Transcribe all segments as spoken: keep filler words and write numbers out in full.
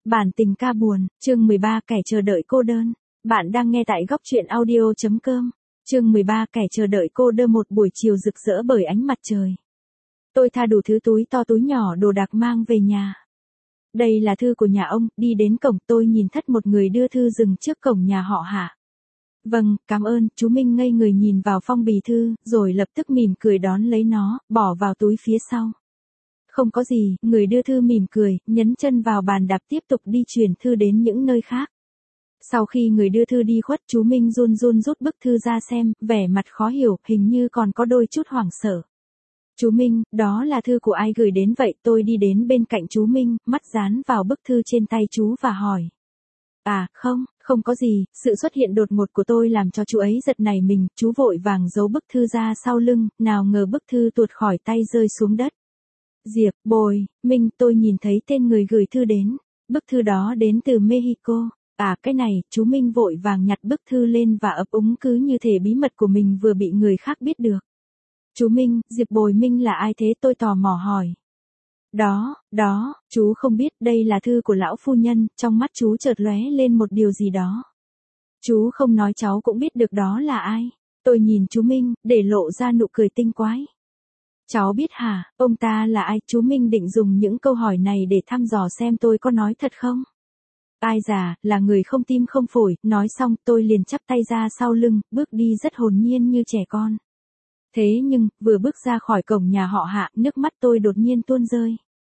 Bản tình ca buồn, chương mười ba kẻ chờ đợi cô đơn. Bạn đang nghe tại góc truyện audio chấm com. Chương mười ba kẻ chờ đợi cô đơn một buổi chiều rực rỡ bởi ánh mặt trời. Tôi tha đủ thứ túi to túi nhỏ đồ đạc mang về nhà. Đây là thư của nhà ông, đi đến cổng tôi nhìn thất một người đưa thư dừng trước cổng nhà họ Hạ. Vâng, cảm ơn, chú Minh ngây người nhìn vào phong bì thư, rồi lập tức mỉm cười đón lấy nó, bỏ vào túi phía sau. Không có gì, người đưa thư mỉm cười, nhấn chân vào bàn đạp tiếp tục đi chuyển thư đến những nơi khác. Sau khi người đưa thư đi khuất, chú Minh run run rút bức thư ra xem, vẻ mặt khó hiểu, hình như còn có đôi chút hoảng sợ. Chú Minh, đó là thư của ai gửi đến vậy? Tôi đi đến bên cạnh chú Minh, mắt dán vào bức thư trên tay chú và hỏi. À, không, không có gì, sự xuất hiện đột ngột của tôi làm cho chú ấy giật nảy mình, chú vội vàng giấu bức thư ra sau lưng, nào ngờ bức thư tuột khỏi tay rơi xuống đất. Diệp, Bồi, Minh, tôi nhìn thấy tên người gửi thư đến. Bức thư đó đến từ Mexico. À, cái này, chú Minh vội vàng nhặt bức thư lên và ấp úng cứ như thể bí mật của mình vừa bị người khác biết được. Chú Minh, Diệp Bồi Minh là ai thế? Tôi tò mò hỏi. Đó, đó, chú không biết, đây là thư của lão phu nhân, trong mắt chú chợt lóe lên một điều gì đó. Chú không nói cháu cũng biết được đó là ai. Tôi nhìn chú Minh, để lộ ra nụ cười tinh quái. Cháu biết hả, ông ta là ai? Chú Minh định dùng những câu hỏi này để thăm dò xem tôi có nói thật không? Ai già, là người không tim không phổi, nói xong tôi liền chắp tay ra sau lưng, bước đi rất hồn nhiên như trẻ con. Thế nhưng, vừa bước ra khỏi cổng nhà họ Hạ, nước mắt tôi đột nhiên tuôn rơi.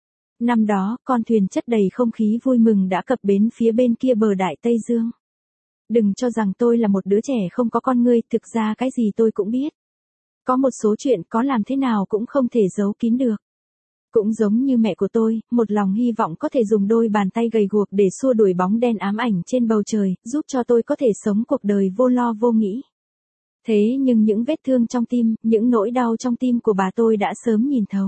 Năm đó, con thuyền chất đầy không khí vui mừng đã cập bến phía bên kia bờ Đại Tây Dương. Đừng cho rằng tôi là một đứa trẻ không có con ngươi, thực ra cái gì tôi cũng biết. Có một số chuyện có làm thế nào cũng không thể giấu kín được. Cũng giống như mẹ của tôi, một lòng hy vọng có thể dùng đôi bàn tay gầy guộc để xua đuổi bóng đen ám ảnh trên bầu trời, giúp cho tôi có thể sống cuộc đời vô lo vô nghĩ. Thế nhưng những vết thương trong tim, những nỗi đau trong tim của bà tôi đã sớm nhìn thấu.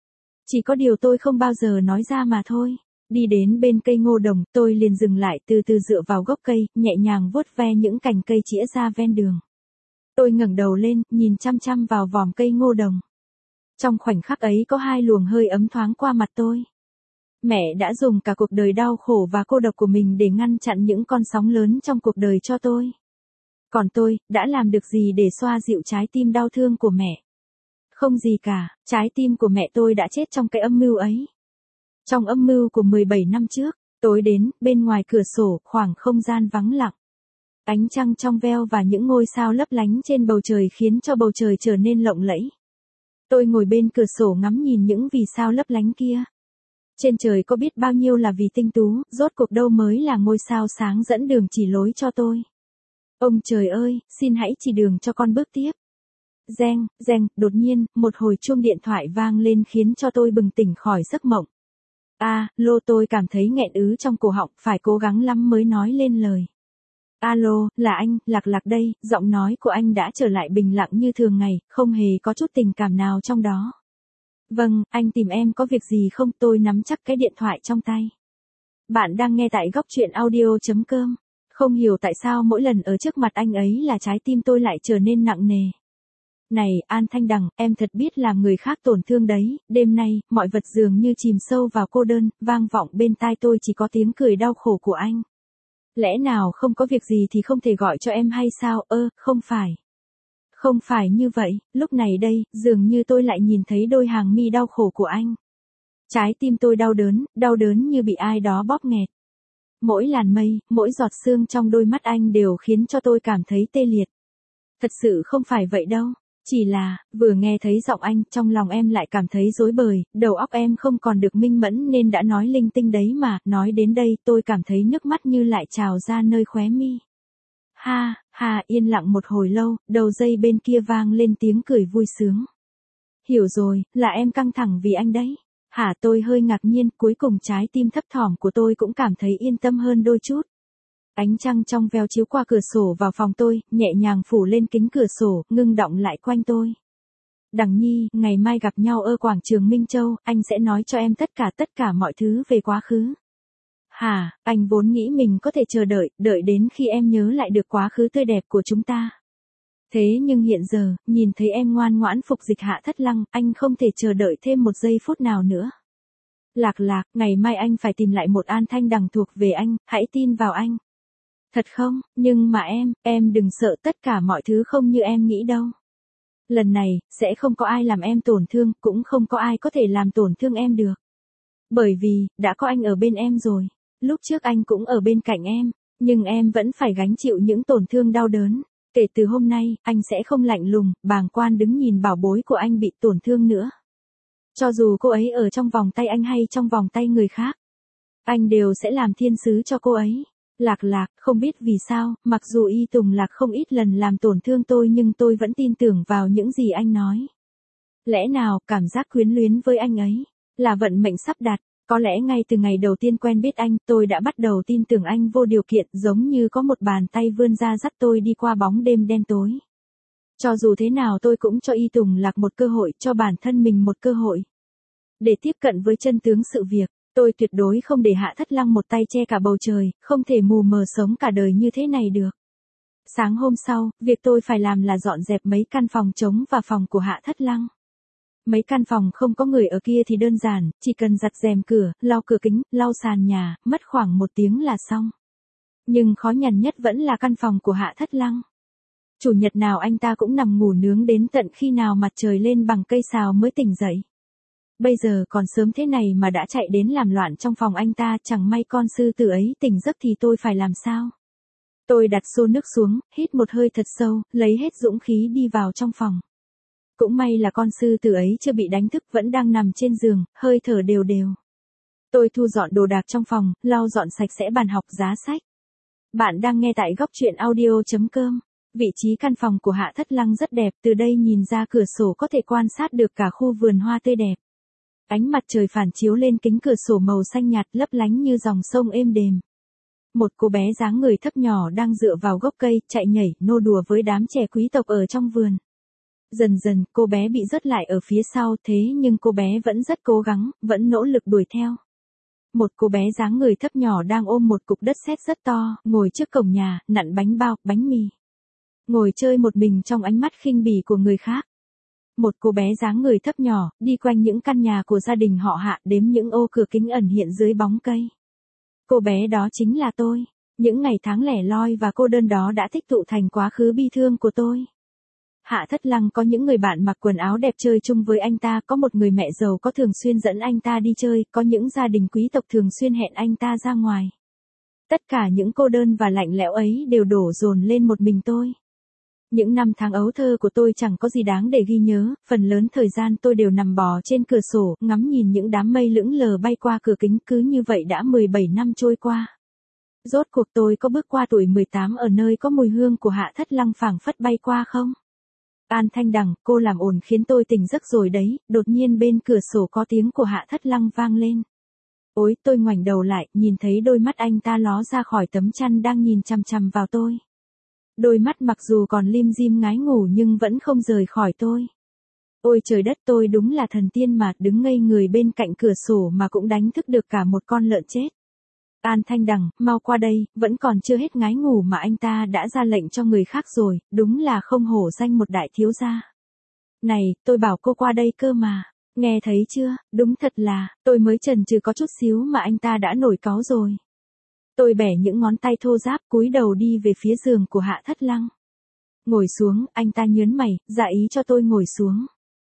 Chỉ có điều tôi không bao giờ nói ra mà thôi. Đi đến bên cây ngô đồng, tôi liền dừng lại từ từ dựa vào gốc cây, nhẹ nhàng vuốt ve những cành cây chĩa ra ven đường. Tôi ngẩng đầu lên, nhìn chăm chăm vào vòm cây ngô đồng. Trong khoảnh khắc ấy có hai luồng hơi ấm thoáng qua mặt tôi. Mẹ đã dùng cả cuộc đời đau khổ và cô độc của mình để ngăn chặn những con sóng lớn trong cuộc đời cho tôi. Còn tôi, đã làm được gì để xoa dịu trái tim đau thương của mẹ? Không gì cả, trái tim của mẹ tôi đã chết trong cái âm mưu ấy. Trong âm mưu của mười bảy năm trước, tối đến, bên ngoài cửa sổ, khoảng không gian vắng lặng. Ánh trăng trong veo và những ngôi sao lấp lánh trên bầu trời khiến cho bầu trời trở nên lộng lẫy. Tôi ngồi bên cửa sổ ngắm nhìn những vì sao lấp lánh kia. Trên trời có biết bao nhiêu là vì tinh tú, rốt cuộc đâu mới là ngôi sao sáng dẫn đường chỉ lối cho tôi. Ông trời ơi, xin hãy chỉ đường cho con bước tiếp. Reng, reng, đột nhiên, một hồi chuông điện thoại vang lên khiến cho tôi bừng tỉnh khỏi giấc mộng. À, lô tôi cảm thấy nghẹn ứ trong cổ họng, phải cố gắng lắm mới nói lên lời. Alo, là anh, Lạc Lạc đây, giọng nói của anh đã trở lại bình lặng như thường ngày, không hề có chút tình cảm nào trong đó. Vâng, anh tìm em có việc gì không? Tôi nắm chắc cái điện thoại trong tay. Bạn đang nghe tại góc truyện audio chấm com. Không hiểu tại sao mỗi lần ở trước mặt anh ấy là trái tim tôi lại trở nên nặng nề. Này, An Thanh Đằng, em thật biết làm người khác tổn thương đấy, đêm nay, mọi vật dường như chìm sâu vào cô đơn, vang vọng bên tai tôi chỉ có tiếng cười đau khổ của anh. Lẽ nào không có việc gì thì không thể gọi cho em hay sao? Ơ, không phải. Không phải như vậy, lúc này đây, dường như tôi lại nhìn thấy đôi hàng mi đau khổ của anh. Trái tim tôi đau đớn, đau đớn như bị ai đó bóp nghẹt. Mỗi làn mây, mỗi giọt sương trong đôi mắt anh đều khiến cho tôi cảm thấy tê liệt. Thật sự không phải vậy đâu. Chỉ là, vừa nghe thấy giọng anh, trong lòng em lại cảm thấy rối bời, đầu óc em không còn được minh mẫn nên đã nói linh tinh đấy mà, nói đến đây tôi cảm thấy nước mắt như lại trào ra nơi khóe mi. Ha, ha, yên lặng một hồi lâu, đầu dây bên kia vang lên tiếng cười vui sướng. Hiểu rồi, là em căng thẳng vì anh đấy. Hả, tôi hơi ngạc nhiên, cuối cùng trái tim thấp thỏm của tôi cũng cảm thấy yên tâm hơn đôi chút. Ánh trăng trong veo chiếu qua cửa sổ vào phòng tôi, nhẹ nhàng phủ lên kính cửa sổ, ngưng đọng lại quanh tôi. Đằng Nhi, ngày mai gặp nhau ở quảng trường Minh Châu, anh sẽ nói cho em tất cả tất cả mọi thứ về quá khứ. Hả, anh vốn nghĩ mình có thể chờ đợi, đợi đến khi em nhớ lại được quá khứ tươi đẹp của chúng ta. Thế nhưng hiện giờ, nhìn thấy em ngoan ngoãn phục dịch Hạ Thất Lăng, anh không thể chờ đợi thêm một giây phút nào nữa. Lạc Lạc, ngày mai anh phải tìm lại một An Thanh Đằng thuộc về anh, hãy tin vào anh. Thật không, nhưng mà em, em đừng sợ, tất cả mọi thứ không như em nghĩ đâu. Lần này, sẽ không có ai làm em tổn thương, cũng không có ai có thể làm tổn thương em được. Bởi vì, đã có anh ở bên em rồi. Lúc trước anh cũng ở bên cạnh em, nhưng em vẫn phải gánh chịu những tổn thương đau đớn. Kể từ hôm nay, anh sẽ không lạnh lùng, bàng quan đứng nhìn bảo bối của anh bị tổn thương nữa. Cho dù cô ấy ở trong vòng tay anh hay trong vòng tay người khác, anh đều sẽ làm thiên sứ cho cô ấy. Lạc Lạc, không biết vì sao, mặc dù Y Tùng Lạc không ít lần làm tổn thương tôi nhưng tôi vẫn tin tưởng vào những gì anh nói. Lẽ nào, cảm giác quyến luyến với anh ấy, là vận mệnh sắp đặt, có lẽ ngay từ ngày đầu tiên quen biết anh, tôi đã bắt đầu tin tưởng anh vô điều kiện, giống như có một bàn tay vươn ra dắt tôi đi qua bóng đêm đen tối. Cho dù thế nào tôi cũng cho Y Tùng Lạc một cơ hội, cho bản thân mình một cơ hội. Để tiếp cận với chân tướng sự việc, tôi tuyệt đối không để Hạ Thất Lăng một tay che cả bầu trời, không thể mù mờ sống cả đời như thế này được. Sáng hôm sau, việc tôi phải làm là dọn dẹp mấy căn phòng trống và phòng của Hạ Thất Lăng. Mấy căn phòng không có người ở kia thì đơn giản, chỉ cần giặt rèm cửa, lau cửa kính, lau sàn nhà, mất khoảng một tiếng là xong. Nhưng khó nhằn nhất vẫn là căn phòng của Hạ Thất Lăng. Chủ nhật nào anh ta cũng nằm ngủ nướng đến tận khi nào mặt trời lên bằng cây sào mới tỉnh dậy. Bây giờ còn sớm thế này mà đã chạy đến làm loạn trong phòng anh ta, chẳng may con sư tử ấy tỉnh giấc thì tôi phải làm sao? Tôi đặt xô nước xuống, hít một hơi thật sâu, lấy hết dũng khí đi vào trong phòng. Cũng may là con sư tử ấy chưa bị đánh thức, vẫn đang nằm trên giường, hơi thở đều đều. Tôi thu dọn đồ đạc trong phòng, lau dọn sạch sẽ bàn học, giá sách. Bạn đang nghe tại góc truyện audio chấm com. Vị trí căn phòng của Hạ Thất Lăng rất đẹp, từ đây nhìn ra cửa sổ có thể quan sát được cả khu vườn hoa tươi đẹp. Ánh mặt trời phản chiếu lên kính cửa sổ màu xanh nhạt lấp lánh như dòng sông êm đềm. Một cô bé dáng người thấp nhỏ đang dựa vào gốc cây, chạy nhảy, nô đùa với đám trẻ quý tộc ở trong vườn. Dần dần, cô bé bị rớt lại ở phía sau, thế nhưng cô bé vẫn rất cố gắng, vẫn nỗ lực đuổi theo. Một cô bé dáng người thấp nhỏ đang ôm một cục đất sét rất to, ngồi trước cổng nhà, nặn bánh bao, bánh mì. Ngồi chơi một mình trong ánh mắt khinh bỉ của người khác. Một cô bé dáng người thấp nhỏ, đi quanh những căn nhà của gia đình họ Hạ, đếm những ô cửa kính ẩn hiện dưới bóng cây. Cô bé đó chính là tôi. Những ngày tháng lẻ loi và cô đơn đó đã tích tụ thành quá khứ bi thương của tôi. Hạ Thất Lăng có những người bạn mặc quần áo đẹp chơi chung với anh ta, có một người mẹ giàu có thường xuyên dẫn anh ta đi chơi, có những gia đình quý tộc thường xuyên hẹn anh ta ra ngoài. Tất cả những cô đơn và lạnh lẽo ấy đều đổ dồn lên một mình tôi. Những năm tháng ấu thơ của tôi chẳng có gì đáng để ghi nhớ, phần lớn thời gian tôi đều nằm bò trên cửa sổ, ngắm nhìn những đám mây lững lờ bay qua cửa kính, cứ như vậy đã mười bảy năm trôi qua. Rốt cuộc tôi có bước qua tuổi mười tám ở nơi có mùi hương của Hạ Thất Lăng phảng phất bay qua không? An Thanh Đằng, cô làm ồn khiến tôi tỉnh giấc rồi đấy, đột nhiên bên cửa sổ có tiếng của Hạ Thất Lăng vang lên. Ôi, tôi ngoảnh đầu lại, nhìn thấy đôi mắt anh ta ló ra khỏi tấm chăn đang nhìn chằm chằm vào tôi. Đôi mắt mặc dù còn lim dim ngái ngủ nhưng vẫn không rời khỏi tôi. Ôi trời đất, tôi đúng là thần tiên mà, đứng ngây người bên cạnh cửa sổ mà cũng đánh thức được cả một con lợn chết. An Thanh Đằng, mau qua đây, vẫn còn chưa hết ngái ngủ mà anh ta đã ra lệnh cho người khác rồi, đúng là không hổ danh một đại thiếu gia. Này, tôi bảo cô qua đây cơ mà, nghe thấy chưa, đúng thật là, tôi mới chần chừ có chút xíu mà anh ta đã nổi cáu rồi. Tôi bẻ những ngón tay thô ráp, cúi đầu đi về phía giường của Hạ Thất Lăng. Ngồi xuống, anh ta nhớn mày, dạ ý cho tôi ngồi xuống.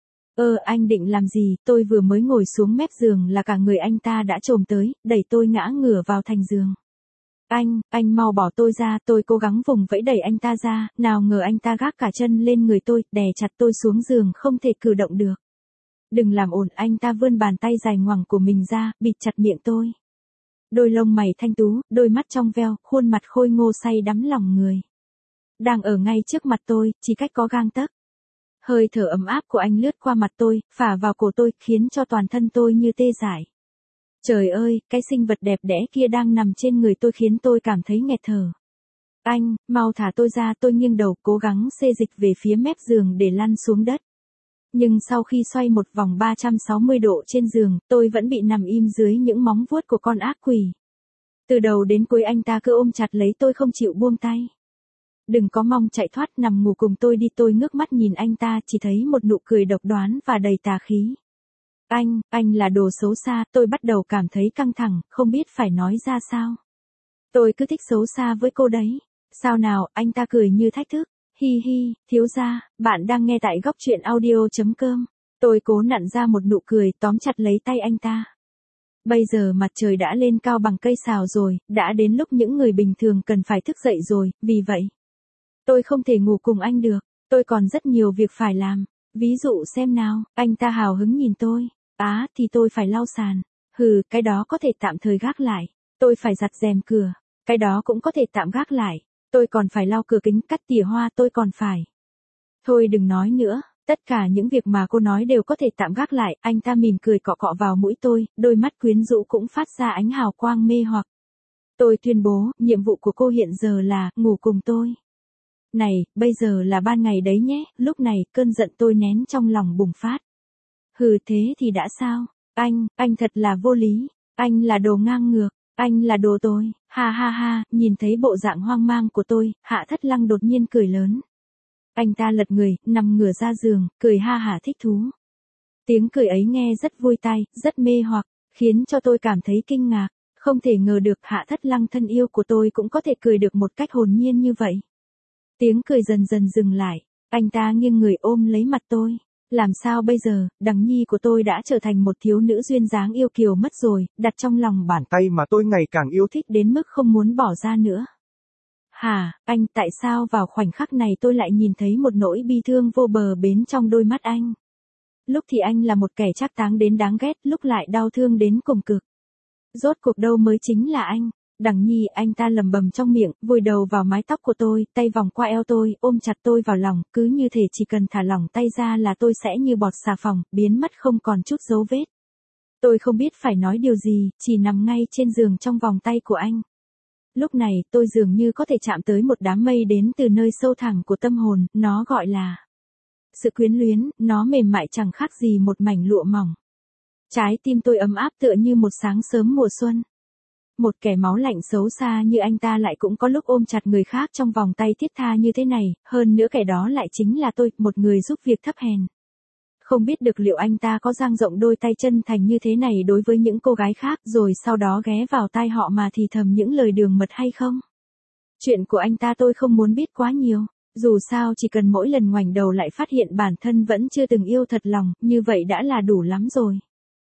Ơ, anh định làm gì? Tôi vừa mới ngồi xuống mép giường là cả người anh ta đã chồm tới, đẩy tôi ngã ngửa vào thành giường. Anh, anh mau bỏ tôi ra, tôi cố gắng vùng vẫy đẩy anh ta ra, nào ngờ anh ta gác cả chân lên người tôi, đè chặt tôi xuống giường không thể cử động được. Đừng làm ồn, anh ta vươn bàn tay dài ngoằng của mình ra, bịt chặt miệng tôi. Đôi lông mày thanh tú, đôi mắt trong veo, khuôn mặt khôi ngô say đắm lòng người. Đang ở ngay trước mặt tôi, chỉ cách có gang tấc. Hơi thở ấm áp của anh lướt qua mặt tôi, phả vào cổ tôi, khiến cho toàn thân tôi như tê dại. Trời ơi, cái sinh vật đẹp đẽ kia đang nằm trên người tôi khiến tôi cảm thấy nghẹt thở. Anh, mau thả tôi ra, tôi nghiêng đầu cố gắng xê dịch về phía mép giường để lăn xuống đất. Nhưng sau khi xoay một vòng ba trăm sáu mươi độ trên giường, tôi vẫn bị nằm im dưới những móng vuốt của con ác quỷ. Từ đầu đến cuối anh ta cứ ôm chặt lấy tôi không chịu buông tay. Đừng có mong chạy thoát, nằm ngủ cùng tôi đi. Tôi ngước mắt nhìn anh ta, chỉ thấy một nụ cười độc đoán và đầy tà khí. Anh, anh là đồ xấu xa, tôi bắt đầu cảm thấy căng thẳng, không biết phải nói ra sao. Tôi cứ thích xấu xa với cô đấy. Sao nào, anh ta cười như thách thức. Hi hi, thiếu gia, bạn đang nghe tại góc truyện audio.com. Tôi cố nặn ra một nụ cười tóm chặt lấy tay anh ta. Bây giờ mặt trời đã lên cao bằng cây sào rồi, đã đến lúc những người bình thường cần phải thức dậy rồi, vì vậy. Tôi không thể ngủ cùng anh được, tôi còn rất nhiều việc phải làm. Ví dụ xem nào, anh ta hào hứng nhìn tôi. Á, thì tôi phải lau sàn. Hừ, cái đó có thể tạm thời gác lại. Tôi phải giặt rèm cửa. Cái đó cũng có thể tạm gác lại. Tôi còn phải lau cửa kính, cắt tỉa hoa, tôi còn phải. Thôi đừng nói nữa, tất cả những việc mà cô nói đều có thể tạm gác lại. Anh ta mỉm cười cọ cọ vào mũi tôi, đôi mắt quyến rũ cũng phát ra ánh hào quang mê hoặc. Tôi tuyên bố, nhiệm vụ của cô hiện giờ là ngủ cùng tôi. Này, bây giờ là ban ngày đấy nhé. Lúc này, cơn giận tôi nén trong lòng bùng phát. Hừ, thế thì đã sao? Anh, anh thật là vô lý. Anh là đồ ngang ngược. Anh là đồ tôi. Ha ha ha, nhìn thấy bộ dạng hoang mang của tôi, Hạ Thất Lăng đột nhiên cười lớn. Anh ta lật người, nằm ngửa ra giường, cười ha hả thích thú. Tiếng cười ấy nghe rất vui tai, rất mê hoặc, khiến cho tôi cảm thấy kinh ngạc. Không thể ngờ được Hạ Thất Lăng thân yêu của tôi cũng có thể cười được một cách hồn nhiên như vậy. Tiếng cười dần dần dừng lại, anh ta nghiêng người ôm lấy mặt tôi. Làm sao bây giờ, Đằng Nhi của tôi đã trở thành một thiếu nữ duyên dáng yêu kiều mất rồi, đặt trong lòng bàn tay mà tôi ngày càng yêu thích đến mức không muốn bỏ ra nữa. Hả, anh, tại sao vào khoảnh khắc này tôi lại nhìn thấy một nỗi bi thương vô bờ bến trong đôi mắt anh? Lúc thì anh là một kẻ trác táng đến đáng ghét, lúc lại đau thương đến cùng cực. Rốt cuộc đâu mới chính là anh? Đằng Nhi, anh ta lầm bầm trong miệng, vùi đầu vào mái tóc của tôi, tay vòng qua eo tôi, ôm chặt tôi vào lòng, cứ như thể chỉ cần thả lỏng tay ra là tôi sẽ như bọt xà phòng, biến mất không còn chút dấu vết. Tôi không biết phải nói điều gì, chỉ nằm ngay trên giường trong vòng tay của anh. Lúc này, tôi dường như có thể chạm tới một đám mây đến từ nơi sâu thẳm của tâm hồn, nó gọi là sự quyến luyến, nó mềm mại chẳng khác gì một mảnh lụa mỏng. Trái tim tôi ấm áp tựa như một sáng sớm mùa xuân. Một kẻ máu lạnh xấu xa như anh ta lại cũng có lúc ôm chặt người khác trong vòng tay thiết tha như thế này, hơn nữa kẻ đó lại chính là tôi, một người giúp việc thấp hèn. Không biết được liệu anh ta có dang rộng đôi tay chân thành như thế này đối với những cô gái khác rồi sau đó ghé vào tai họ mà thì thầm những lời đường mật hay không? Chuyện của anh ta tôi không muốn biết quá nhiều, dù sao chỉ cần mỗi lần ngoảnh đầu lại phát hiện bản thân vẫn chưa từng yêu thật lòng, như vậy đã là đủ lắm rồi.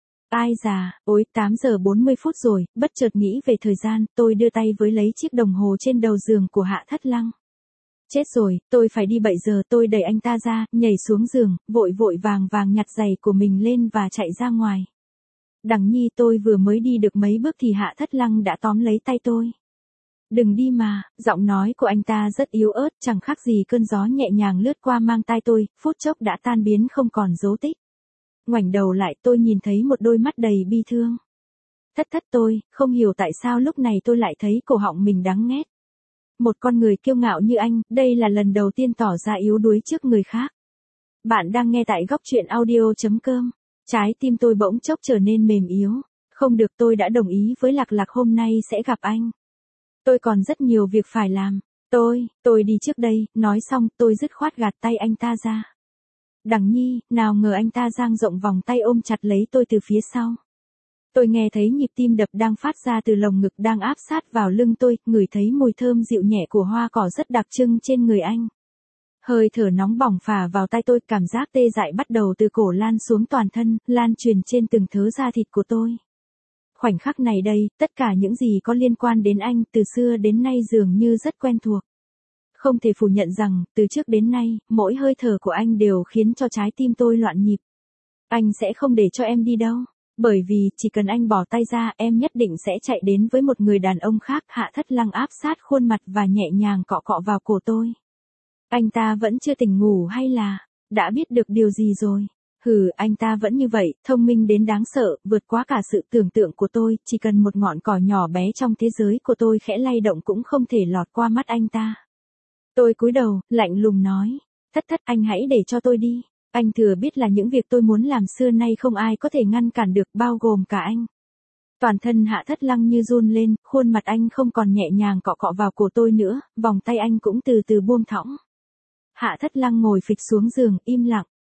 Ai già, ối, tám giờ bốn mươi phút rồi, bất chợt nghĩ về thời gian, tôi đưa tay với lấy chiếc đồng hồ trên đầu giường của Hạ Thất Lăng. Chết rồi, tôi phải đi bảy giờ, tôi đẩy anh ta ra, nhảy xuống giường, vội vội vàng vàng nhặt giày của mình lên và chạy ra ngoài. Đằng Nhi, tôi vừa mới đi được mấy bước thì Hạ Thất Lăng đã tóm lấy tay tôi. Đừng đi mà, giọng nói của anh ta rất yếu ớt, chẳng khác gì cơn gió nhẹ nhàng lướt qua mang tai tôi, phút chốc đã tan biến không còn dấu tích. Ngoảnh đầu lại tôi nhìn thấy một đôi mắt đầy bi thương. Thất thất tôi, không hiểu tại sao lúc này tôi lại thấy cổ họng mình đắng nghét. Một con người kiêu ngạo như anh, đây là lần đầu tiên tỏ ra yếu đuối trước người khác. Bạn đang nghe tại góc truyện audio.com. Trái tim tôi bỗng chốc trở nên mềm yếu. Không được, tôi đã đồng ý với Lạc Lạc hôm nay sẽ gặp anh. Tôi còn rất nhiều việc phải làm. Tôi, tôi đi trước đây, nói xong tôi dứt khoát gạt tay anh ta ra. Đằng Nhi, nào ngờ anh ta dang rộng vòng tay ôm chặt lấy tôi từ phía sau. Tôi nghe thấy nhịp tim đập đang phát ra từ lồng ngực đang áp sát vào lưng tôi, ngửi thấy mùi thơm dịu nhẹ của hoa cỏ rất đặc trưng trên người anh. Hơi thở nóng bỏng phả vào tai tôi, cảm giác tê dại bắt đầu từ cổ lan xuống toàn thân, lan truyền trên từng thớ da thịt của tôi. Khoảnh khắc này đây, tất cả những gì có liên quan đến anh từ xưa đến nay dường như rất quen thuộc. Không thể phủ nhận rằng, từ trước đến nay, mỗi hơi thở của anh đều khiến cho trái tim tôi loạn nhịp. Anh sẽ không để cho em đi đâu. Bởi vì, chỉ cần anh bỏ tay ra, em nhất định sẽ chạy đến với một người đàn ông khác. Hạ Thất Lăng áp sát khuôn mặt và nhẹ nhàng cọ cọ vào cổ tôi. Anh ta vẫn chưa tỉnh ngủ hay là, đã biết được điều gì rồi? Hừ, anh ta vẫn như vậy, thông minh đến đáng sợ, vượt quá cả sự tưởng tượng của tôi, chỉ cần một ngọn cỏ nhỏ bé trong thế giới của tôi khẽ lay động cũng không thể lọt qua mắt anh ta. Tôi cúi đầu, lạnh lùng nói, thất thất, anh hãy để cho tôi đi. Anh thừa biết là những việc tôi muốn làm xưa nay không ai có thể ngăn cản được, bao gồm cả anh. Toàn thân Hạ Thất Lăng như run lên, khuôn mặt anh không còn nhẹ nhàng cọ cọ vào cổ tôi nữa, vòng tay anh cũng từ từ buông thõng. Hạ Thất Lăng ngồi phịch xuống giường, im lặng,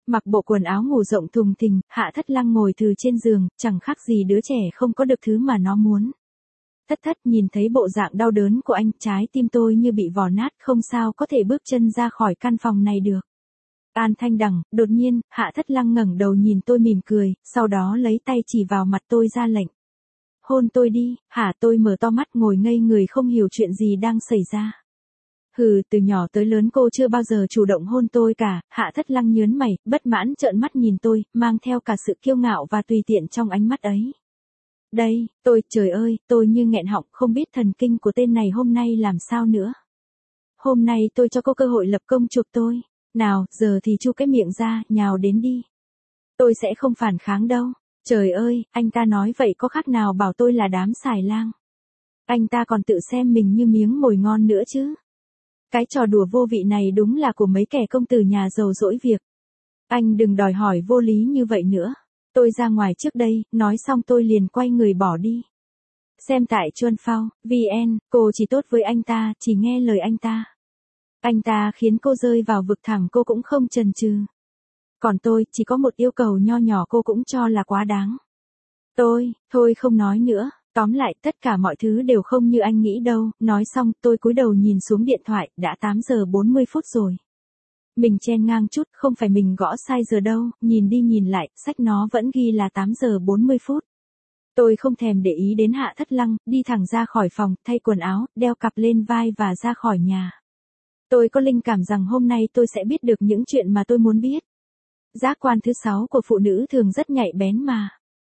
Mặc bộ quần áo ngủ rộng thùng thình, Hạ Thất Lăng ngồi từ trên giường, chẳng khác gì đứa trẻ không có được thứ mà nó muốn. Thất thất nhìn thấy bộ dạng đau đớn của anh, trái tim tôi như bị vò nát, không sao có thể bước chân ra khỏi căn phòng này được. An Thanh Đằng, đột nhiên, Hạ Thất Lăng ngẩng đầu nhìn tôi mỉm cười, sau đó lấy tay chỉ vào mặt tôi ra lệnh. Hôn tôi đi, hả? Tôi mở to mắt ngồi ngây người không hiểu chuyện gì đang xảy ra. Hừ, từ nhỏ tới lớn cô chưa bao giờ chủ động hôn tôi cả. Hạ Thất Lăng nhớn mày, bất mãn trợn mắt nhìn tôi, mang theo cả sự kiêu ngạo và tùy tiện trong ánh mắt ấy. Đây, tôi, trời ơi, tôi như nghẹn họng, không biết thần kinh của tên này hôm nay làm sao nữa. Hôm nay tôi cho cô cơ hội lập công chuộc tôi. Nào, giờ thì chu cái miệng ra, nhào đến đi. Tôi sẽ không phản kháng đâu. Trời ơi, anh ta nói vậy có khác nào bảo tôi là đám xài lang. Anh ta còn tự xem mình như miếng mồi ngon nữa chứ. Cái trò đùa vô vị này đúng là của mấy kẻ công tử nhà giàu dỗi việc. Anh đừng đòi hỏi vô lý như vậy nữa. Tôi ra ngoài trước đây, nói xong tôi liền quay người bỏ đi. Xem tại Chuan Phao, vê en, cô chỉ tốt với anh ta, chỉ nghe lời anh ta. Anh ta khiến cô rơi vào vực thẳm cô cũng không chần chừ. Còn tôi, chỉ có một yêu cầu nho nhỏ cô cũng cho là quá đáng. Tôi, thôi không nói nữa, tóm lại tất cả mọi thứ đều không như anh nghĩ đâu. Nói xong tôi cúi đầu nhìn xuống điện thoại, đã tám giờ bốn mươi phút rồi. Mình chen ngang chút, không phải mình gõ sai giờ đâu, nhìn đi nhìn lại, sách nó vẫn ghi là tám giờ bốn mươi phút. Tôi không thèm để ý đến Hạ Thất Lăng, đi thẳng ra khỏi phòng, thay quần áo, đeo cặp lên vai và ra khỏi nhà. Tôi có linh cảm rằng hôm nay tôi sẽ biết được những chuyện mà tôi muốn biết. Giác quan thứ sáu của phụ nữ thường rất nhạy bén mà.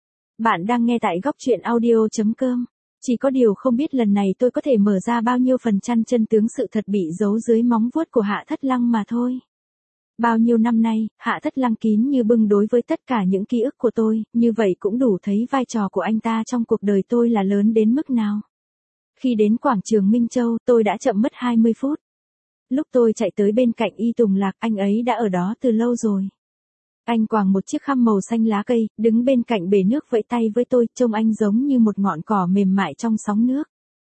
Bạn đang nghe tại góc truyện audio chấm com. Chỉ có điều không biết lần này tôi có thể mở ra bao nhiêu phần chăn chân tướng sự thật bị giấu dưới móng vuốt của Hạ Thất Lăng mà thôi. Bao nhiêu năm nay, Hạ Thất Lăng kín như bưng đối với tất cả những ký ức của tôi, như vậy cũng đủ thấy vai trò của anh ta trong cuộc đời tôi là lớn đến mức nào. Khi đến quảng trường Minh Châu, tôi đã chậm mất hai mươi phút. Lúc tôi chạy tới bên cạnh Y Tùng Lạc, anh ấy đã ở đó từ lâu rồi. Anh quàng một chiếc khăn màu xanh lá cây, đứng bên cạnh bể nước vẫy tay với tôi, trông anh giống như một ngọn cỏ mềm mại trong sóng nước.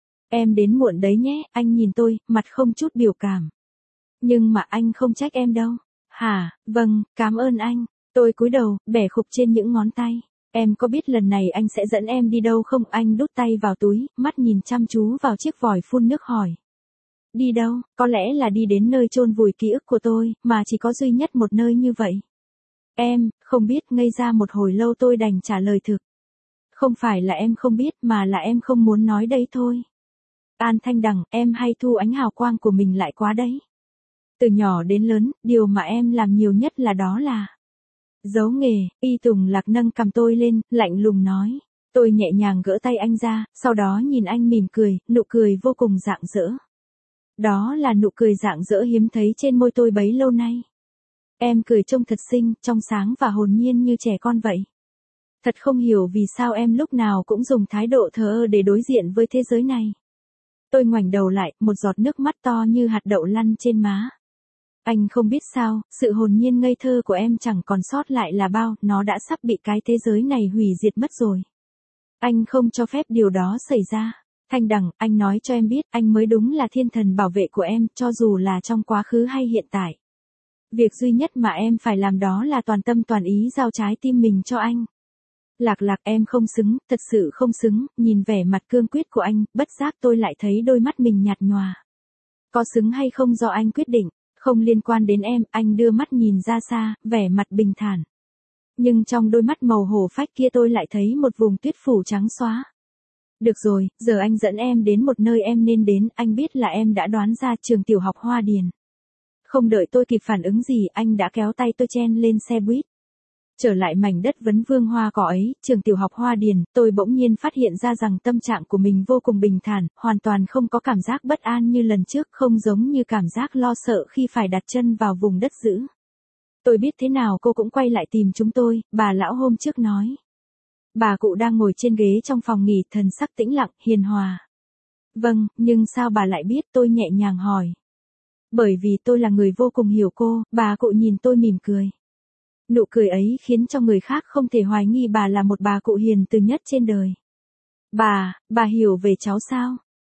Em đến muộn đấy nhé, anh nhìn tôi, mặt không chút biểu cảm. Nhưng mà anh không trách em đâu. Hả, vâng, cảm ơn anh. Tôi cúi đầu, bẻ khục trên những ngón tay. Em có biết lần này anh sẽ dẫn em đi đâu không? Anh đút tay vào túi, mắt nhìn chăm chú vào chiếc vòi phun nước hỏi. Đi đâu? Có lẽ là đi đến nơi chôn vùi ký ức của tôi, mà chỉ có duy nhất một nơi như vậy. Em, không biết, ngây ra một hồi lâu tôi đành trả lời thực. Không phải là em không biết mà là em không muốn nói đây thôi. An Thanh Đằng, em hay thu ánh hào quang của mình lại quá đấy. Từ nhỏ đến lớn, điều mà em làm nhiều nhất là đó là giấu nghề. Y Tùng Lạc nâng cầm tôi lên, lạnh lùng nói. Tôi nhẹ nhàng gỡ tay anh ra, sau đó nhìn anh mỉm cười, nụ cười vô cùng rạng rỡ. Đó là nụ cười rạng rỡ hiếm thấy trên môi tôi bấy lâu nay. Em cười trông thật xinh, trong sáng và hồn nhiên như trẻ con vậy. Thật không hiểu vì sao em lúc nào cũng dùng thái độ thờ ơ để đối diện với thế giới này. Tôi ngoảnh đầu lại, một giọt nước mắt to như hạt đậu lăn trên má. Anh không biết sao, sự hồn nhiên ngây thơ của em chẳng còn sót lại là bao, nó đã sắp bị cái thế giới này hủy diệt mất rồi. Anh không cho phép điều đó xảy ra. Thanh Đằng, anh nói cho em biết, anh mới đúng là thiên thần bảo vệ của em, cho dù là trong quá khứ hay hiện tại. Việc duy nhất mà em phải làm đó là toàn tâm toàn ý giao trái tim mình cho anh. Lạc Lạc, em không xứng, thật sự không xứng. Nhìn vẻ mặt cương quyết của anh, bất giác tôi lại thấy đôi mắt mình nhạt nhòa. Có xứng hay không do anh quyết định, không liên quan đến em. Anh đưa mắt nhìn ra xa, vẻ mặt bình thản. Nhưng trong đôi mắt màu hổ phách kia tôi lại thấy một vùng tuyết phủ trắng xóa. Được rồi, giờ anh dẫn em đến một nơi em nên đến. Anh biết là em đã đoán ra, trường tiểu học Hoa Điền. Không đợi tôi kịp phản ứng gì, anh đã kéo tay tôi chen lên xe buýt. Trở lại mảnh đất vấn vương hoa cỏ ấy, trường tiểu học Hoa Điền, tôi bỗng nhiên phát hiện ra rằng tâm trạng của mình vô cùng bình thản, hoàn toàn không có cảm giác bất an như lần trước, không giống như cảm giác lo sợ khi phải đặt chân vào vùng đất dữ. Tôi biết thế nào cô cũng quay lại tìm chúng tôi, bà lão hôm trước nói. Bà cụ đang ngồi trên ghế trong phòng nghỉ, thần sắc tĩnh lặng, hiền hòa. Vâng, nhưng sao bà lại biết? Tôi nhẹ nhàng hỏi. Bởi vì tôi là người vô cùng hiểu cô, bà cụ nhìn tôi mỉm cười. Nụ cười ấy khiến cho người khác không thể hoài nghi bà là một bà cụ hiền từ nhất trên đời. Bà, bà hiểu về cháu sao?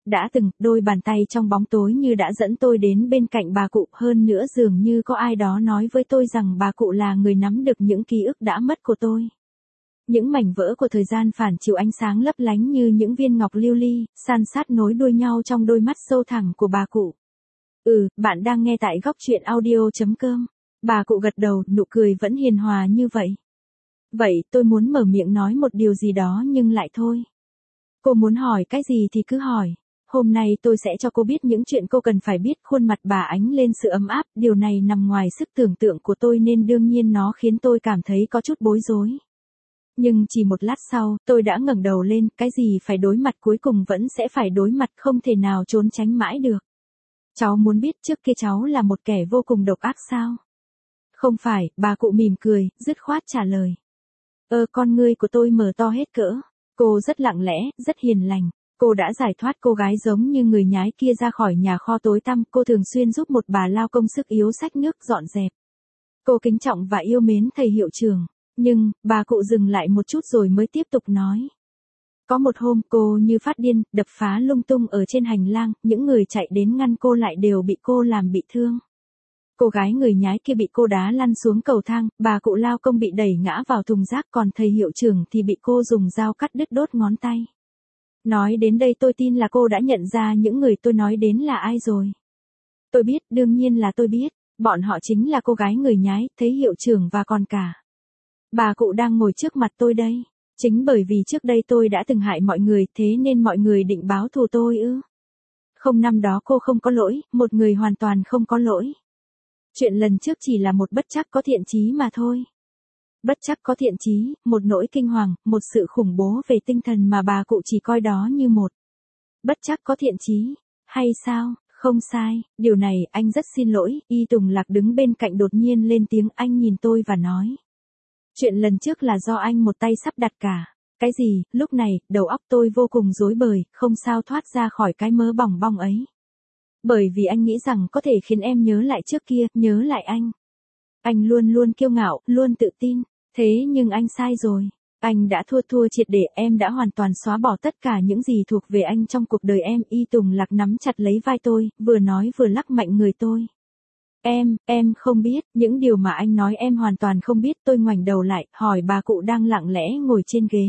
Đã từng, đôi bàn tay trong bóng tối như đã dẫn tôi đến bên cạnh bà cụ, hơn nữa dường như có ai đó nói với tôi rằng bà cụ là người nắm được những ký ức đã mất của tôi. Những mảnh vỡ của thời gian phản chiếu ánh sáng lấp lánh như những viên ngọc lưu ly, san sát nối đuôi nhau trong đôi mắt sâu thẳm của bà cụ. Ừ, bạn đang nghe tại góc truyện audio.com. Bà cụ gật đầu, nụ cười vẫn hiền hòa như vậy. Vậy, tôi muốn mở miệng nói một điều gì đó nhưng lại thôi. Cô muốn hỏi cái gì thì cứ hỏi. Hôm nay tôi sẽ cho cô biết những chuyện cô cần phải biết. Khuôn mặt bà ánh lên sự ấm áp, điều này nằm ngoài sức tưởng tượng của tôi nên đương nhiên nó khiến tôi cảm thấy có chút bối rối. Nhưng chỉ một lát sau, tôi đã ngẩng đầu lên, cái gì phải đối mặt cuối cùng vẫn sẽ phải đối mặt, không thể nào trốn tránh mãi được. Cháu muốn biết trước kia cháu là một kẻ vô cùng độc ác sao? Không phải, bà cụ mỉm cười, dứt khoát trả lời. Ơ con ngươi của tôi mở to hết cỡ. Cô rất lặng lẽ, rất hiền lành. Cô đã giải thoát cô gái giống như người nhái kia ra khỏi nhà kho tối tăm. Cô thường xuyên giúp một bà lao công sức yếu xách nước dọn dẹp. Cô kính trọng và yêu mến thầy hiệu trưởng. Nhưng, bà cụ dừng lại một chút rồi mới tiếp tục nói. Có một hôm cô như phát điên, đập phá lung tung ở trên hành lang, những người chạy đến ngăn cô lại đều bị cô làm bị thương. Cô gái người nhái kia bị cô đá lăn xuống cầu thang, bà cụ lao công bị đẩy ngã vào thùng rác, còn thầy hiệu trưởng thì bị cô dùng dao cắt đứt đốt ngón tay. Nói đến đây tôi tin là cô đã nhận ra những người tôi nói đến là ai rồi. Tôi biết, đương nhiên là tôi biết, bọn họ chính là cô gái người nhái, thầy hiệu trưởng và còn cả bà cụ đang ngồi trước mặt tôi đây. Chính bởi vì trước đây tôi đã từng hại mọi người, thế nên mọi người định báo thù tôi ư? Không, năm đó cô không có lỗi, một người hoàn toàn không có lỗi. Chuyện lần trước chỉ là một bất trắc có thiện chí mà thôi. Bất trắc có thiện chí, một nỗi kinh hoàng, một sự khủng bố về tinh thần mà bà cụ chỉ coi đó như một bất trắc có thiện chí. Hay sao? Không sai, điều này anh rất xin lỗi. Y Tùng Lạc đứng bên cạnh đột nhiên lên tiếng, anh nhìn tôi và nói. Chuyện lần trước là do anh một tay sắp đặt cả. Cái gì? Lúc này, đầu óc tôi vô cùng rối bời, không sao thoát ra khỏi cái mớ bòng bong ấy. Bởi vì anh nghĩ rằng có thể khiến em nhớ lại trước kia, nhớ lại anh. Anh luôn luôn kiêu ngạo, luôn tự tin. Thế nhưng anh sai rồi. Anh đã thua thua triệt để, em đã hoàn toàn xóa bỏ tất cả những gì thuộc về anh trong cuộc đời em. Y Tùng Lạc nắm chặt lấy vai tôi, vừa nói vừa lắc mạnh người tôi. Em, em không biết, những điều mà anh nói em hoàn toàn không biết. Tôi ngoảnh đầu lại, hỏi bà cụ đang lặng lẽ ngồi trên ghế.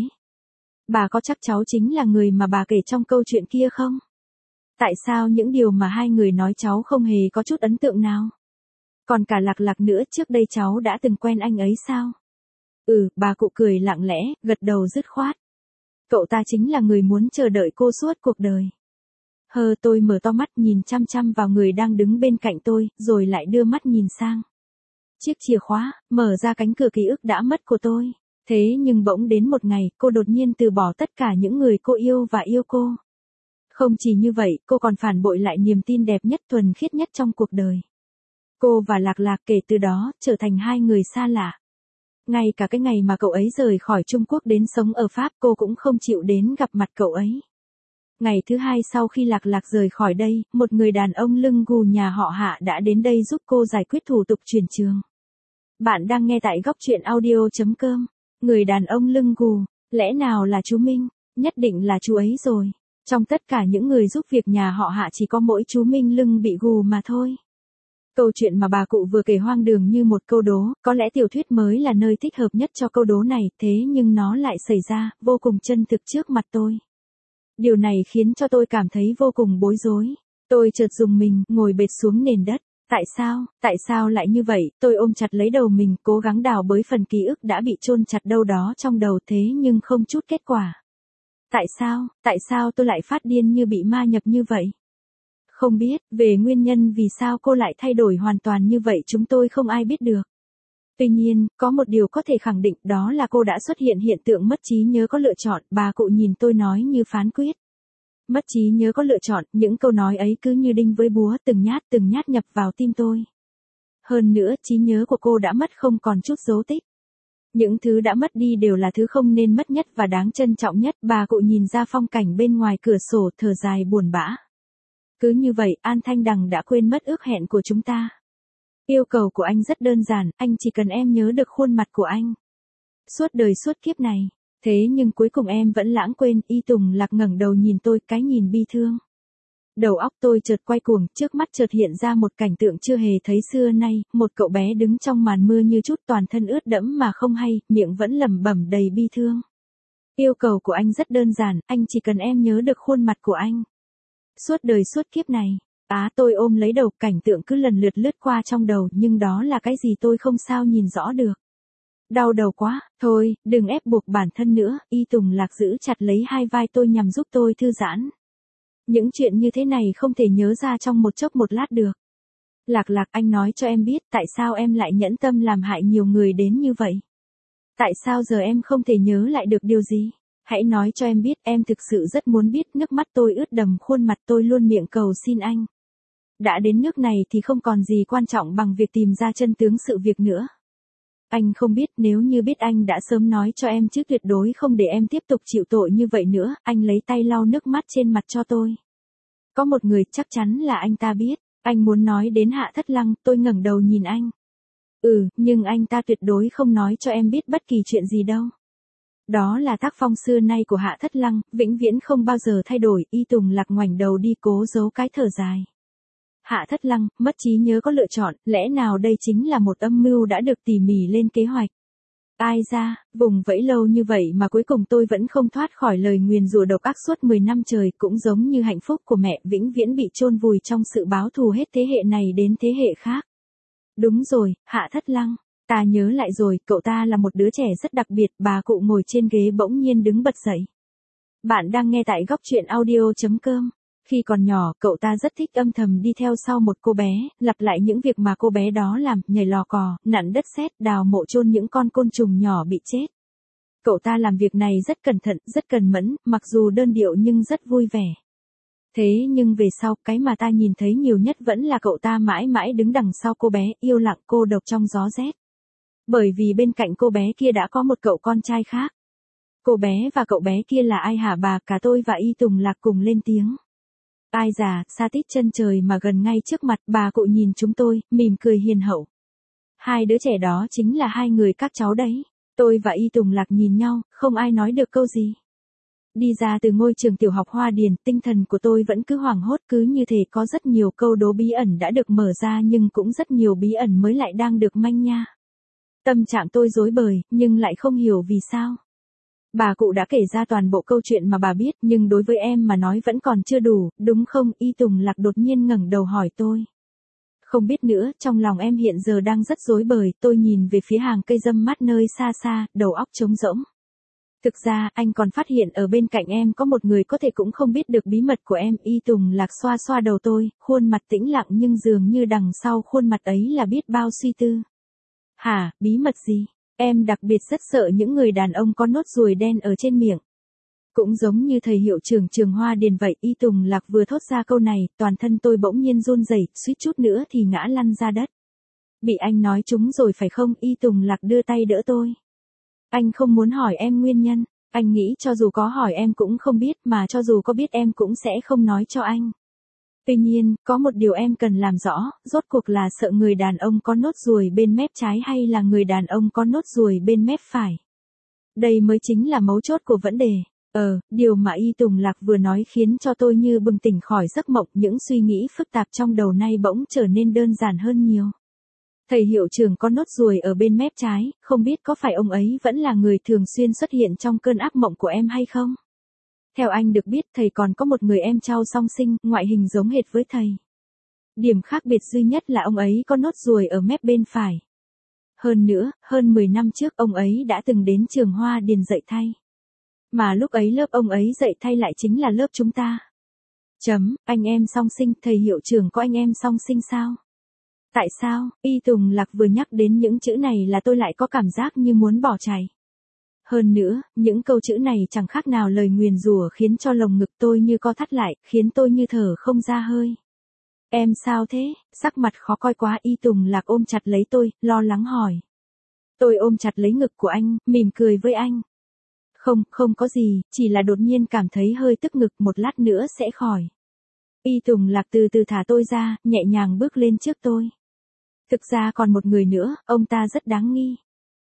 Bà có chắc cháu chính là người mà bà kể trong câu chuyện kia không? Tại sao những điều mà hai người nói cháu không hề có chút ấn tượng nào? Còn cả Lạc Lạc nữa, trước đây cháu đã từng quen anh ấy sao? Ừ, bà cụ cười lặng lẽ, gật đầu dứt khoát. Cậu ta chính là người muốn chờ đợi cô suốt cuộc đời. Hờ, tôi mở to mắt nhìn chăm chăm vào người đang đứng bên cạnh tôi, rồi lại đưa mắt nhìn sang chiếc chìa khóa, mở ra cánh cửa ký ức đã mất của tôi. Thế nhưng bỗng đến một ngày, cô đột nhiên từ bỏ tất cả những người cô yêu và yêu cô. Không chỉ như vậy, cô còn phản bội lại niềm tin đẹp nhất, thuần khiết nhất trong cuộc đời. Cô và Lạc Lạc kể từ đó, trở thành hai người xa lạ. Ngay cả cái ngày mà cậu ấy rời khỏi Trung Quốc đến sống ở Pháp, cô cũng không chịu đến gặp mặt cậu ấy. Ngày thứ hai sau khi Lạc Lạc rời khỏi đây, một người đàn ông lưng gù nhà họ Hạ đã đến đây giúp cô giải quyết thủ tục chuyển trường. Bạn đang nghe tại góc truyện audio.com. Người đàn ông lưng gù, lẽ nào là chú Minh? Nhất định là chú ấy rồi. Trong tất cả những người giúp việc nhà họ Hạ chỉ có mỗi chú Minh lưng bị gù mà thôi. Câu chuyện mà bà cụ vừa kể hoang đường như một câu đố, có lẽ tiểu thuyết mới là nơi thích hợp nhất cho câu đố này, thế nhưng nó lại xảy ra, vô cùng chân thực trước mặt tôi. Điều này khiến cho tôi cảm thấy vô cùng bối rối. Tôi chợt rùng mình, ngồi bệt xuống nền đất. Tại sao, tại sao lại như vậy? Tôi ôm chặt lấy đầu mình, cố gắng đào bới phần ký ức đã bị chôn chặt đâu đó trong đầu, thế nhưng không chút kết quả. Tại sao, tại sao tôi lại phát điên như bị ma nhập như vậy? Không biết, về nguyên nhân vì sao cô lại thay đổi hoàn toàn như vậy chúng tôi không ai biết được. Tuy nhiên, có một điều có thể khẳng định, đó là cô đã xuất hiện hiện tượng mất trí nhớ có lựa chọn. Bà cụ nhìn tôi nói như phán quyết. Mất trí nhớ có lựa chọn, những câu nói ấy cứ như đinh với búa, từng nhát từng nhát nhập vào tim tôi. Hơn nữa, trí nhớ của cô đã mất không còn chút dấu tích. Những thứ đã mất đi đều là thứ không nên mất nhất và đáng trân trọng nhất. Bà cụ nhìn ra phong cảnh bên ngoài cửa sổ, thở dài buồn bã. Cứ như vậy, An Thanh Đằng đã quên mất ước hẹn của chúng ta. Yêu cầu của anh rất đơn giản, anh chỉ cần em nhớ được khuôn mặt của anh. Suốt đời suốt kiếp này. Thế nhưng cuối cùng em vẫn lãng quên. Y Tùng Lạc ngẩng đầu nhìn tôi, cái nhìn bi thương. Đầu óc tôi chợt quay cuồng, trước mắt chợt hiện ra một cảnh tượng chưa hề thấy xưa nay, một cậu bé đứng trong màn mưa như chút toàn thân ướt đẫm mà không hay, miệng vẫn lẩm bẩm đầy bi thương. Yêu cầu của anh rất đơn giản, anh chỉ cần em nhớ được khuôn mặt của anh. Suốt đời suốt kiếp này. Á tôi ôm lấy đầu, cảnh tượng cứ lần lượt lướt qua trong đầu, nhưng đó là cái gì tôi không sao nhìn rõ được. Đau đầu quá, thôi, đừng ép buộc bản thân nữa, Y Tùng Lạc giữ chặt lấy hai vai tôi nhằm giúp tôi thư giãn. Những chuyện như thế này không thể nhớ ra trong một chốc một lát được. Lạc Lạc, anh nói cho em biết tại sao em lại nhẫn tâm làm hại nhiều người đến như vậy. Tại sao giờ em không thể nhớ lại được điều gì? Hãy nói cho em biết, em thực sự rất muốn biết. Nước mắt tôi ướt đầm khuôn mặt, tôi luôn miệng cầu xin anh. Đã đến nước này thì không còn gì quan trọng bằng việc tìm ra chân tướng sự việc nữa. Anh không biết, nếu như biết anh đã sớm nói cho em chứ tuyệt đối không để em tiếp tục chịu tội như vậy nữa. Anh lấy tay lau nước mắt trên mặt cho tôi. Có một người chắc chắn là anh ta biết. Anh muốn nói đến Hạ Thất Lăng, tôi ngẩng đầu nhìn anh. Ừ, nhưng anh ta tuyệt đối không nói cho em biết bất kỳ chuyện gì đâu. Đó là tác phong xưa nay của Hạ Thất Lăng, vĩnh viễn không bao giờ thay đổi. Y Tùng Lạc ngoảnh đầu đi, cố giấu cái thở dài. Hạ Thất Lăng, mất trí nhớ có lựa chọn, lẽ nào đây chính là một âm mưu đã được tỉ mỉ lên kế hoạch. Ai ra, vùng vẫy lâu như vậy mà cuối cùng tôi vẫn không thoát khỏi lời nguyền rủa độc ác suốt mười năm trời, cũng giống như hạnh phúc của mẹ vĩnh viễn bị chôn vùi trong sự báo thù hết thế hệ này đến thế hệ khác. Đúng rồi, Hạ Thất Lăng, ta nhớ lại rồi, cậu ta là một đứa trẻ rất đặc biệt. Bà cụ ngồi trên ghế bỗng nhiên đứng bật dậy. Bạn đang nghe tại góc truyện audio chấm com. Khi còn nhỏ, cậu ta rất thích âm thầm đi theo sau một cô bé, lặp lại những việc mà cô bé đó làm, nhảy lò cò, nặn đất sét, đào mộ chôn những con côn trùng nhỏ bị chết. Cậu ta làm việc này rất cẩn thận, rất cần mẫn, mặc dù đơn điệu nhưng rất vui vẻ. Thế nhưng về sau, cái mà ta nhìn thấy nhiều nhất vẫn là cậu ta mãi mãi đứng đằng sau cô bé, yêu lặng cô độc trong gió rét. Bởi vì bên cạnh cô bé kia đã có một cậu con trai khác. Cô bé và cậu bé kia là ai hả bà? Cả tôi và Y Tùng Lạc cùng lên tiếng. Ai già, xa tít chân trời mà gần ngay trước mặt. Bà cụ nhìn chúng tôi, mỉm cười hiền hậu. Hai đứa trẻ đó chính là hai người các cháu đấy. Tôi và Y Tùng Lạc nhìn nhau, không ai nói được câu gì. Đi ra từ ngôi trường tiểu học Hoa Điền, tinh thần của tôi vẫn cứ hoảng hốt, cứ như thể có rất nhiều câu đố bí ẩn đã được mở ra nhưng cũng rất nhiều bí ẩn mới lại đang được manh nha. Tâm trạng tôi rối bời, nhưng lại không hiểu vì sao. Bà cụ đã kể ra toàn bộ câu chuyện mà bà biết, nhưng đối với em mà nói vẫn còn chưa đủ, đúng không? Y Tùng Lạc đột nhiên ngẩng đầu hỏi tôi. Không biết nữa, trong lòng em hiện giờ đang rất rối bời. Tôi nhìn về phía hàng cây râm mát nơi xa xa, đầu óc trống rỗng. Thực ra, anh còn phát hiện ở bên cạnh em có một người có thể cũng không biết được bí mật của em. Y Tùng Lạc xoa xoa đầu tôi, khuôn mặt tĩnh lặng nhưng dường như đằng sau khuôn mặt ấy là biết bao suy tư. Hả, bí mật gì? Em đặc biệt rất sợ những người đàn ông có nốt ruồi đen ở trên miệng. Cũng giống như thầy hiệu trưởng trường Hoa Điền vậy. Y Tùng Lạc vừa thốt ra câu này, toàn thân tôi bỗng nhiên run rẩy, suýt chút nữa thì ngã lăn ra đất. Bị anh nói trúng rồi phải không? Y Tùng Lạc đưa tay đỡ tôi. Anh không muốn hỏi em nguyên nhân. Anh nghĩ cho dù có hỏi em cũng không biết, mà cho dù có biết em cũng sẽ không nói cho anh. Tuy nhiên, có một điều em cần làm rõ, rốt cuộc là sợ người đàn ông có nốt ruồi bên mép trái hay là người đàn ông có nốt ruồi bên mép phải. Đây mới chính là mấu chốt của vấn đề. Ờ, điều mà Y Tùng Lạc vừa nói khiến cho tôi như bừng tỉnh khỏi giấc mộng, những suy nghĩ phức tạp trong đầu nay bỗng trở nên đơn giản hơn nhiều. Thầy hiệu trưởng có nốt ruồi ở bên mép trái, không biết có phải ông ấy vẫn là người thường xuyên xuất hiện trong cơn ác mộng của em hay không? Theo anh được biết, thầy còn có một người em trai song sinh, ngoại hình giống hệt với thầy. Điểm khác biệt duy nhất là ông ấy có nốt ruồi ở mép bên phải. Hơn nữa, hơn mười năm trước ông ấy đã từng đến trường Hoa Điền dạy thay. Mà lúc ấy lớp ông ấy dạy thay lại chính là lớp chúng ta. Chấm, anh em song sinh, thầy hiệu trưởng có anh em song sinh sao? Tại sao? Y Tùng Lạc vừa nhắc đến những chữ này là tôi lại có cảm giác như muốn bỏ chạy. Hơn nữa, những câu chữ này chẳng khác nào lời nguyền rủa khiến cho lồng ngực tôi như co thắt lại, khiến tôi như thở không ra hơi. Em sao thế? Sắc mặt khó coi quá. Y Tùng Lạc ôm chặt lấy tôi, lo lắng hỏi. Tôi ôm chặt lấy ngực của anh, mỉm cười với anh. Không, không có gì, chỉ là đột nhiên cảm thấy hơi tức ngực, một lát nữa sẽ khỏi. Y Tùng Lạc từ từ thả tôi ra, nhẹ nhàng bước lên trước tôi. Thực ra còn một người nữa, ông ta rất đáng nghi.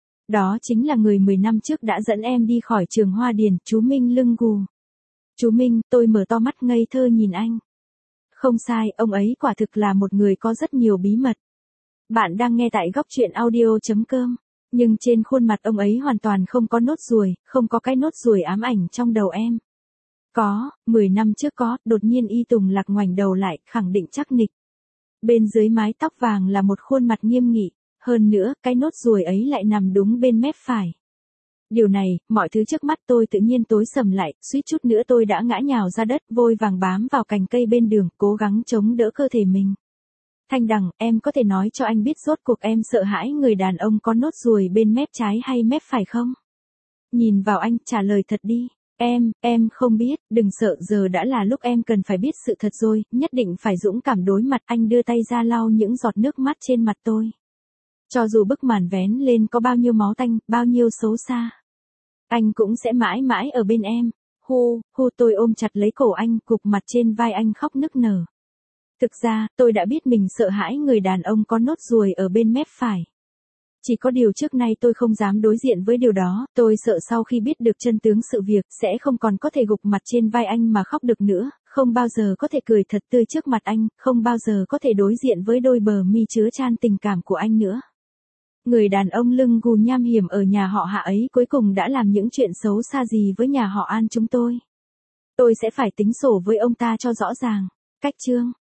Đó chính là người mười năm trước đã dẫn em đi khỏi trường Hoa Điền, chú Minh Lưng Gù. Chú Minh, tôi mở to mắt ngây thơ nhìn anh. Không sai, ông ấy quả thực là một người có rất nhiều bí mật. Bạn đang nghe tại góc chuyện audio.com. Nhưng trên khuôn mặt ông ấy hoàn toàn không có nốt ruồi, không có cái nốt ruồi ám ảnh trong đầu em. Có, mười năm trước có, đột nhiên Y Tùng Lạc ngoảnh đầu lại, khẳng định chắc nịch. Bên dưới mái tóc vàng là một khuôn mặt nghiêm nghị, hơn nữa, cái nốt ruồi ấy lại nằm đúng bên mép phải. Điều này, mọi thứ trước mắt tôi tự nhiên tối sầm lại, suýt chút nữa tôi đã ngã nhào ra đất, vội vàng bám vào cành cây bên đường, cố gắng chống đỡ cơ thể mình. Thanh Đằng, em có thể nói cho anh biết rốt cuộc em sợ hãi người đàn ông có nốt ruồi bên mép trái hay mép phải không? Nhìn vào anh, trả lời thật đi. Em, em không biết, đừng sợ, giờ đã là lúc em cần phải biết sự thật rồi, nhất định phải dũng cảm đối mặt. Anh đưa tay ra lau những giọt nước mắt trên mặt tôi. Cho dù bức màn vén lên có bao nhiêu máu tanh, bao nhiêu xấu xa, anh cũng sẽ mãi mãi ở bên em. Hu, hu tôi ôm chặt lấy cổ anh, gục mặt trên vai anh khóc nức nở. Thực ra, tôi đã biết mình sợ hãi người đàn ông có nốt ruồi ở bên mép phải. Chỉ có điều trước nay tôi không dám đối diện với điều đó, tôi sợ sau khi biết được chân tướng sự việc, sẽ không còn có thể gục mặt trên vai anh mà khóc được nữa, không bao giờ có thể cười thật tươi trước mặt anh, không bao giờ có thể đối diện với đôi bờ mi chứa chan tình cảm của anh nữa. Người đàn ông lưng gù nham hiểm ở nhà họ Hạ ấy cuối cùng đã làm những chuyện xấu xa gì với nhà họ An chúng tôi. Tôi sẽ phải tính sổ với ông ta cho rõ ràng. Cách chương